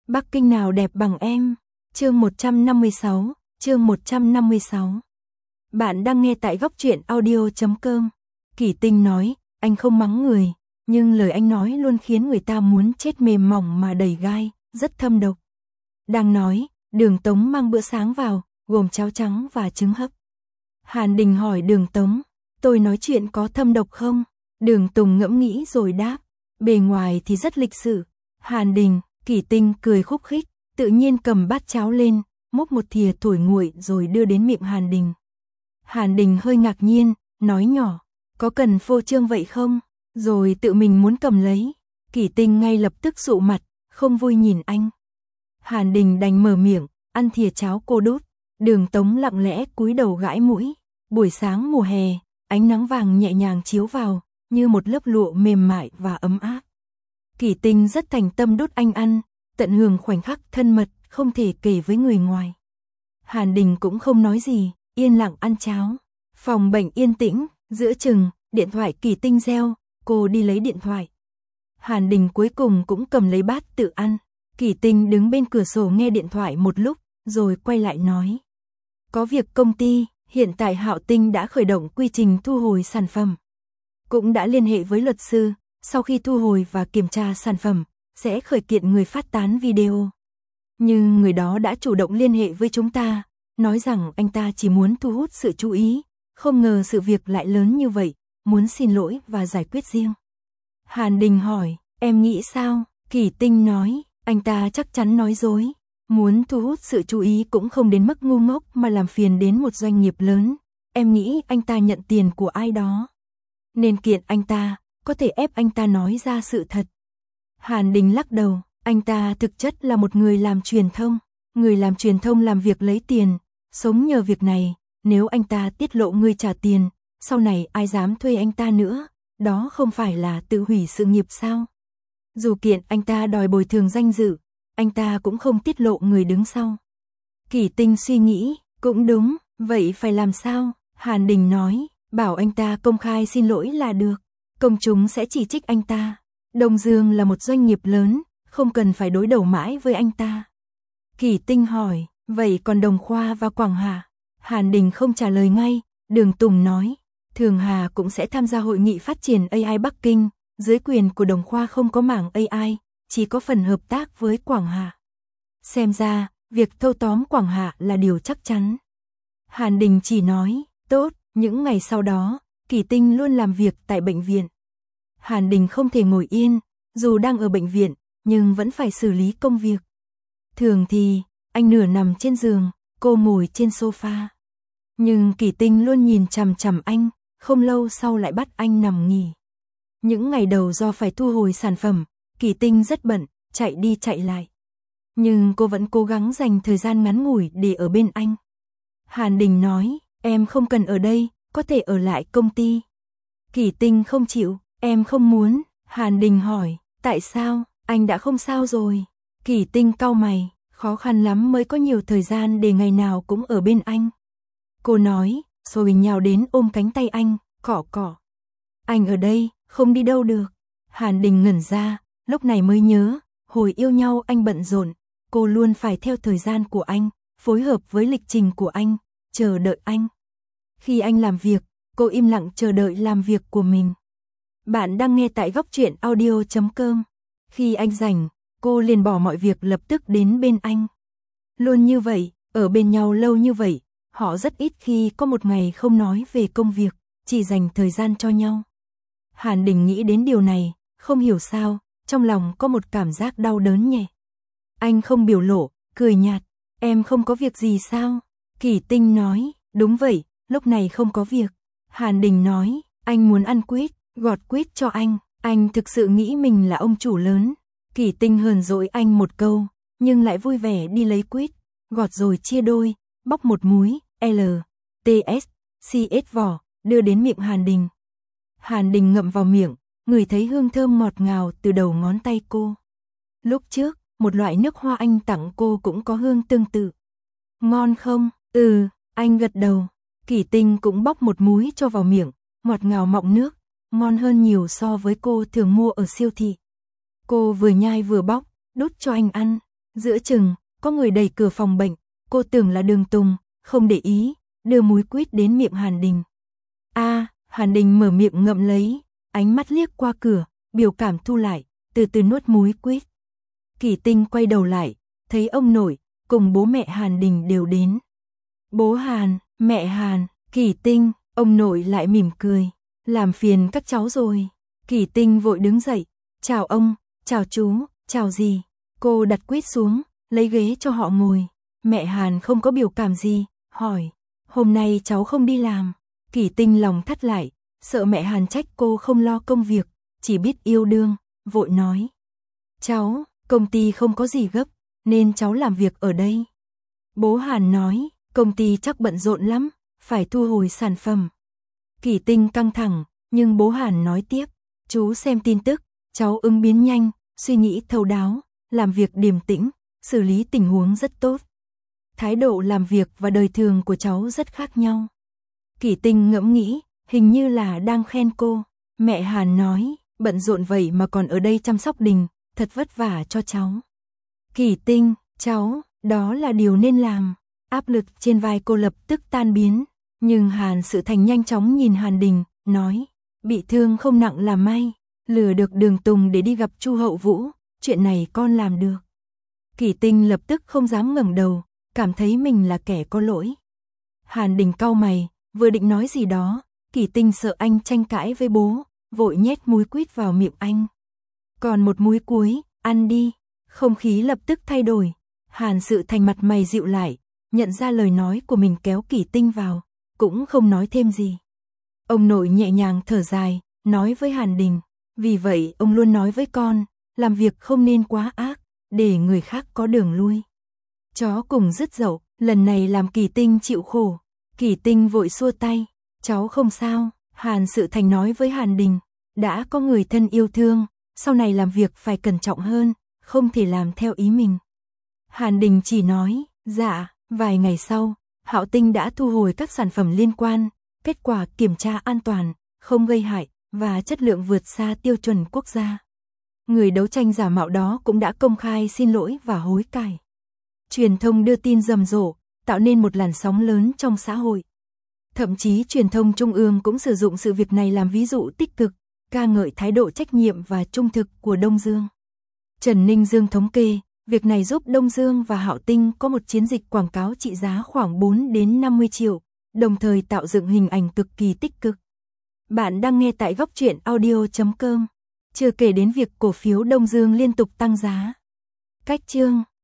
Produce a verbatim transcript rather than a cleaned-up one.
Bắc Kinh nào đẹp bằng em? Chương một trăm năm mươi sáu, chương một trăm năm mươi sáu. Bạn đang nghe tại góc truyện audio chấm com. Kỷ Tinh nói, anh không mắng người, nhưng lời anh nói luôn khiến người ta muốn chết, mềm mỏng mà đầy gai, rất thâm độc. Đang nói, Đường Tống mang bữa sáng vào, gồm cháo trắng và trứng hấp. Hàn Đình hỏi Đường Tống, tôi nói chuyện có thâm độc không? Đường Tùng ngẫm nghĩ rồi đáp, bề ngoài thì rất lịch sự. Hàn Đình, Kỷ Tinh cười khúc khích, tự nhiên cầm bát cháo lên, múc một thìa thổi nguội rồi đưa đến miệng Hàn Đình. Hàn Đình hơi ngạc nhiên, nói nhỏ, có cần phô trương vậy không? Rồi tự mình muốn cầm lấy. Kỷ Tinh ngay lập tức sụ mặt, không vui nhìn anh. Hàn Đình đành mở miệng, ăn thìa cháo cô đút. Đường Tống lặng lẽ cúi đầu gãi mũi. Buổi sáng mùa hè, ánh nắng vàng nhẹ nhàng chiếu vào, như một lớp lụa mềm mại và ấm áp. Kỷ Tinh rất thành tâm đút anh ăn, tận hưởng khoảnh khắc thân mật không thể kể với người ngoài. Hàn Đình cũng không nói gì, yên lặng ăn cháo. Phòng bệnh yên tĩnh, giữa chừng, điện thoại Kỷ Tinh reo, cô đi lấy điện thoại. Hàn Đình cuối cùng cũng cầm lấy bát tự ăn. Kỷ Tinh đứng bên cửa sổ nghe điện thoại một lúc, rồi quay lại nói. Có việc công ty, hiện tại Hạo Tinh đã khởi động quy trình thu hồi sản phẩm. Cũng đã liên hệ với luật sư, sau khi thu hồi và kiểm tra sản phẩm, sẽ khởi kiện người phát tán video. Nhưng người đó đã chủ động liên hệ với chúng ta, nói rằng anh ta chỉ muốn thu hút sự chú ý, không ngờ sự việc lại lớn như vậy, muốn xin lỗi và giải quyết riêng. Hàn Đình hỏi, em nghĩ sao? Kỷ Tinh nói, anh ta chắc chắn nói dối, muốn thu hút sự chú ý cũng không đến mức ngu ngốc mà làm phiền đến một doanh nghiệp lớn. Em nghĩ anh ta nhận tiền của ai đó, nên kiện anh ta, có thể ép anh ta nói ra sự thật. Hàn Đình lắc đầu, anh ta thực chất là một người làm truyền thông, người làm truyền thông làm việc lấy tiền, sống nhờ việc này, nếu anh ta tiết lộ người trả tiền, sau này ai dám thuê anh ta nữa, đó không phải là tự hủy sự nghiệp sao? Dù kiện anh ta đòi bồi thường danh dự, anh ta cũng không tiết lộ người đứng sau. Kỷ Tinh suy nghĩ, cũng đúng, vậy phải làm sao? Hàn Đình nói, bảo anh ta công khai xin lỗi là được, công chúng sẽ chỉ trích anh ta. Đông Dương là một doanh nghiệp lớn, không cần phải đối đầu mãi với anh ta. Kỷ Tinh hỏi, vậy còn Đồng Khoa và Quảng Hà? Hàn Đình không trả lời ngay, Đường Tùng nói, Thường Hà cũng sẽ tham gia hội nghị phát triển a i Bắc Kinh, dưới quyền của Đồng Khoa không có mảng a i, chỉ có phần hợp tác với Quảng Hà. Xem ra, việc thâu tóm Quảng Hà là điều chắc chắn. Hàn Đình chỉ nói, tốt, những ngày sau đó, Kỷ Tinh luôn làm việc tại bệnh viện. Hàn Đình không thể ngồi yên, dù đang ở bệnh viện, nhưng vẫn phải xử lý công việc. Thường thì, anh nửa nằm trên giường, cô ngồi trên sofa. Nhưng Kỷ Tinh luôn nhìn chằm chằm anh, không lâu sau lại bắt anh nằm nghỉ. Những ngày đầu do phải thu hồi sản phẩm, Kỷ Tinh rất bận, chạy đi chạy lại. Nhưng cô vẫn cố gắng dành thời gian ngắn ngủi để ở bên anh. Hàn Đình nói, em không cần ở đây, có thể ở lại công ty. Kỷ Tinh không chịu, em không muốn. Hàn Đình hỏi, tại sao? Anh đã không sao rồi. Kỷ Tinh cau mày, khó khăn lắm mới có nhiều thời gian để ngày nào cũng ở bên anh. Cô nói, rồi nhào đến ôm cánh tay anh, cọ cọ. Anh ở đây, không đi đâu được. Hàn Đình ngẩn ra, lúc này mới nhớ, hồi yêu nhau anh bận rộn, cô luôn phải theo thời gian của anh, phối hợp với lịch trình của anh, chờ đợi anh. Khi anh làm việc, cô im lặng chờ đợi làm việc của mình. Bạn đang nghe tại góc truyện audio chấm com. Khi anh rảnh, cô liền bỏ mọi việc lập tức đến bên anh. Luôn như vậy, ở bên nhau lâu như vậy, họ rất ít khi có một ngày không nói về công việc, chỉ dành thời gian cho nhau. Hàn Đình nghĩ đến điều này, không hiểu sao, trong lòng có một cảm giác đau đớn nhẹ. Anh không biểu lộ, cười nhạt, em không có việc gì sao? Kỷ Tinh nói, đúng vậy, lúc này không có việc. Hàn Đình nói, anh muốn ăn quýt, gọt quýt cho anh, anh thực sự nghĩ mình là ông chủ lớn. Kỷ Tinh hờn dỗi anh một câu, nhưng lại vui vẻ đi lấy quýt, gọt rồi chia đôi, bóc một múi, L, T, S, C, S vỏ, đưa đến miệng Hàn Đình. Hàn Đình ngậm vào miệng, ngửi thấy hương thơm ngọt ngào từ đầu ngón tay cô. Lúc trước, một loại nước hoa anh tặng cô cũng có hương tương tự. Ngon không? Ừ, anh gật đầu. Kỷ Tinh cũng bóc một múi cho vào miệng, ngọt ngào mọng nước, ngon hơn nhiều so với cô thường mua ở siêu thị. Cô vừa nhai vừa bóc, đút cho anh ăn, Giữa chừng, có người đẩy cửa phòng bệnh, cô tưởng là Đường Tùng, không để ý, đưa múi quýt đến miệng Hàn Đình. A, Hàn Đình mở miệng ngậm lấy, ánh mắt liếc qua cửa, biểu cảm thu lại, từ từ nuốt múi quýt. Kỳ Tinh quay đầu lại, thấy ông nội cùng bố mẹ Hàn Đình đều đến. Bố Hàn, mẹ Hàn, Kỳ Tinh, ông nội lại mỉm cười, làm phiền các cháu rồi. Kỳ Tinh vội đứng dậy, chào ông, chào chú, chào dì. Cô đặt quýt xuống, lấy ghế cho họ ngồi. Mẹ Hàn không có biểu cảm gì, hỏi, hôm nay cháu không đi làm. Kỳ Tinh lòng thắt lại, sợ mẹ Hàn trách cô không lo công việc, chỉ biết yêu đương, vội nói. Cháu, công ty không có gì gấp, nên cháu làm việc ở đây. Bố Hàn nói, công ty chắc bận rộn lắm, phải thu hồi sản phẩm. Kỳ Tinh căng thẳng, nhưng bố Hàn nói tiếp, chú xem tin tức, cháu ứng biến nhanh, suy nghĩ thấu đáo, làm việc điềm tĩnh, xử lý tình huống rất tốt. Thái độ làm việc và đời thường của cháu rất khác nhau. Kỳ Tinh ngẫm nghĩ, hình như là đang khen cô. Mẹ Hàn nói, bận rộn vậy mà còn ở đây chăm sóc Đình, thật vất vả cho cháu. Kỳ Tinh, cháu, đó là điều nên làm. Áp lực trên vai cô lập tức tan biến. Nhưng Hàn Sự Thành nhanh chóng nhìn Hàn Đình, nói, bị thương không nặng là may, lừa được Đường Tùng để đi gặp Chu Hậu Vũ, chuyện này con làm được. Kỳ Tinh lập tức không dám ngẩng đầu, cảm thấy mình là kẻ có lỗi. Hàn Đình cau mày, vừa định nói gì đó, Kỳ Tinh sợ anh tranh cãi với bố, vội nhét múi quýt vào miệng anh. Còn một múi cuối, ăn đi. Không khí lập tức thay đổi. Hàn Sự Thành mặt mày dịu lại, nhận ra lời nói của mình kéo Kỳ Tinh vào, cũng không nói thêm gì. Ông nội nhẹ nhàng thở dài, nói với Hàn Đình, vì vậy ông luôn nói với con, làm việc không nên quá ác, để người khác có đường lui. Chó cùng dứt dậu, lần này làm Kỳ Tinh chịu khổ. Kỳ Tinh vội xua tay, cháu không sao. Hàn Sự Thành nói với Hàn Đình, đã có người thân yêu thương, sau này làm việc phải cẩn trọng hơn, không thể làm theo ý mình. Hàn Đình chỉ nói, dạ. Vài ngày sau, Hạo Tinh đã thu hồi các sản phẩm liên quan, kết quả kiểm tra an toàn, không gây hại và chất lượng vượt xa tiêu chuẩn quốc gia. Người đấu tranh giả mạo đó cũng đã công khai xin lỗi và hối cải. Truyền thông đưa tin rầm rộ, tạo nên một làn sóng lớn trong xã hội. Thậm chí truyền thông trung ương cũng sử dụng sự việc này làm ví dụ tích cực, ca ngợi thái độ trách nhiệm và trung thực của Đông Dương. Trần Ninh Dương thống kê, việc này giúp Đông Dương và Hạo Tinh có một chiến dịch quảng cáo trị giá khoảng bốn đến năm mươi triệu, đồng thời tạo dựng hình ảnh cực kỳ tích cực. Bạn đang nghe tại góc truyện audio chấm com. Chưa kể đến việc cổ phiếu Đông Dương liên tục tăng giá. Cách chương